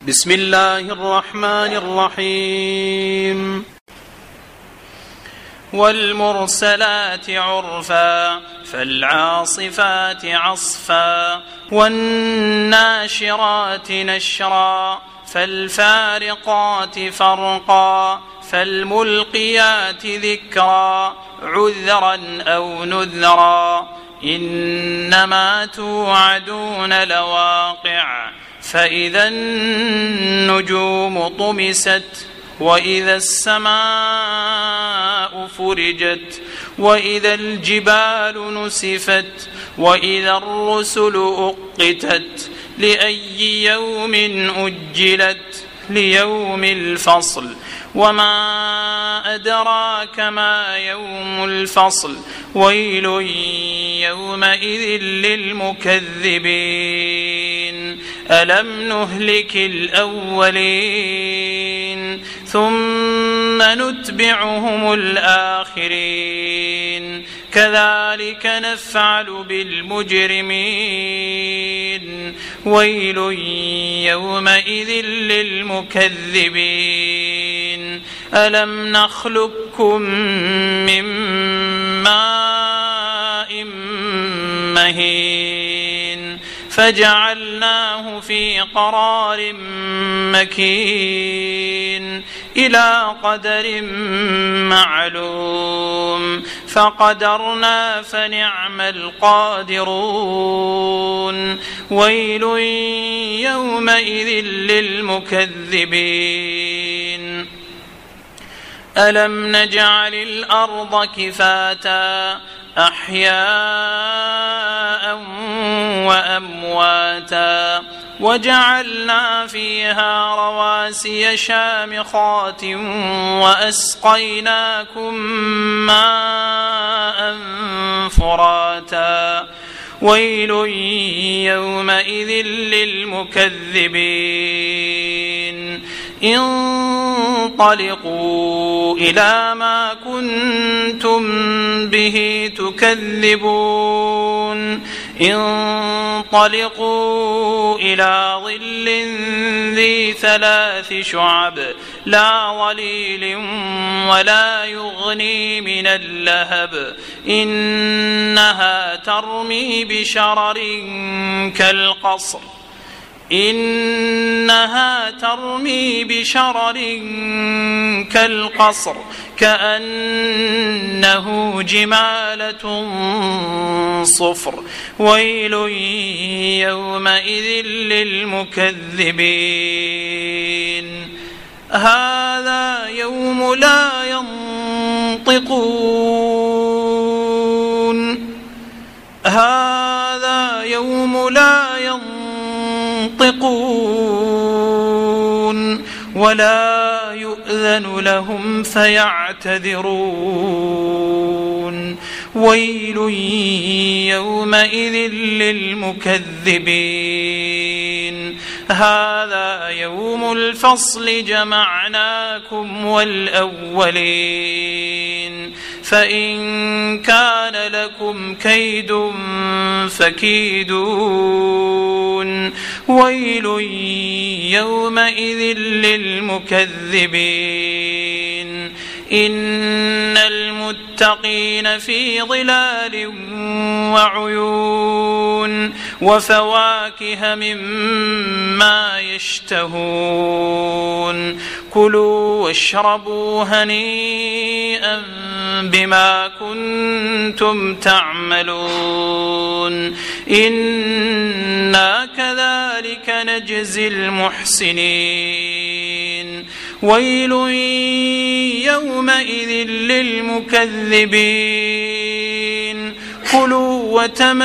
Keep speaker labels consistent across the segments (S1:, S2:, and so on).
S1: بسم الله الرحمن الرحيم والمرسلات عرفا فالعاصفات عصفا والناشرات نشرا فالفارقات فرقا فالملقيات ذكرا عذرا أو نذرا إنما توعدون لواقع فإذا النجوم طمست وإذا السماء فرجت وإذا الجبال نسفت وإذا الرسل أقتت لأي يوم أجلت ليوم الفصل وما أدراك ما يوم الفصل ويل يومئذ للمكذبين ألم نهلك الأولين ثم نتبعهم الآخرين كذلك نفعل بالمجرمين ويل يومئذ للمكذبين ألم نخلقكم من ماء مهين فجعلناه في قرار مكين إلى قدر معلوم فقدرنا فنعم القادرون ويل يومئذ للمكذبين ألم نجعل الأرض كفاتا أحياء وأمواتا وجعلنا فيها رواسي شامخات وأسقيناكم ماء فراتا ويل يومئذ للمكذبين انطلقوا إلى ما كنتم به تكذبون انطلقوا إلى ظل ذي 3 شعب لا ظليل ولا يغني من اللهب إنها ترمي بشرر كالقصر كأنه جمالة صفر ويل يومئذ للمكذبين هذا يوم لا ينطقون ولا يؤذن لهم فيعتذرون ويل يومئذ للمكذبين هذا يوم الفصل جمعناكم والأولين فإن كان لكم كيد فكيدون ويل يومئذ للمكذبين إن المتقين في ظلال وعيون وفواكه مما يشتهون كلوا واشربوا هنيئا بما كنتم تعملون إنا كذلك نجزي المحسنين ويل يومئذ للمكذبين كلوا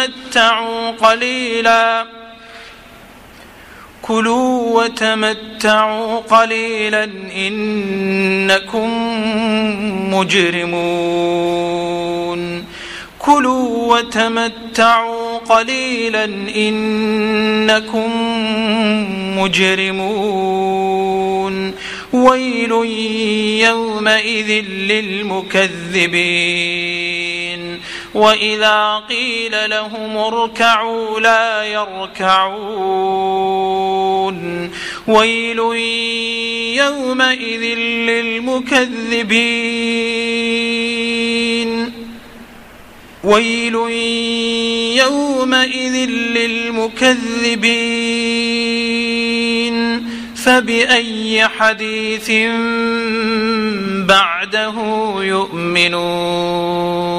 S1: وتمتعوا قليلا إنكم مجرمون ويل يومئذ للمكذبين وإذا قيل لهم اركعوا لا يركعون ويل يومئذ للمكذبين ويل يومئذ للمكذبين فبأي حديث بعده يؤمنون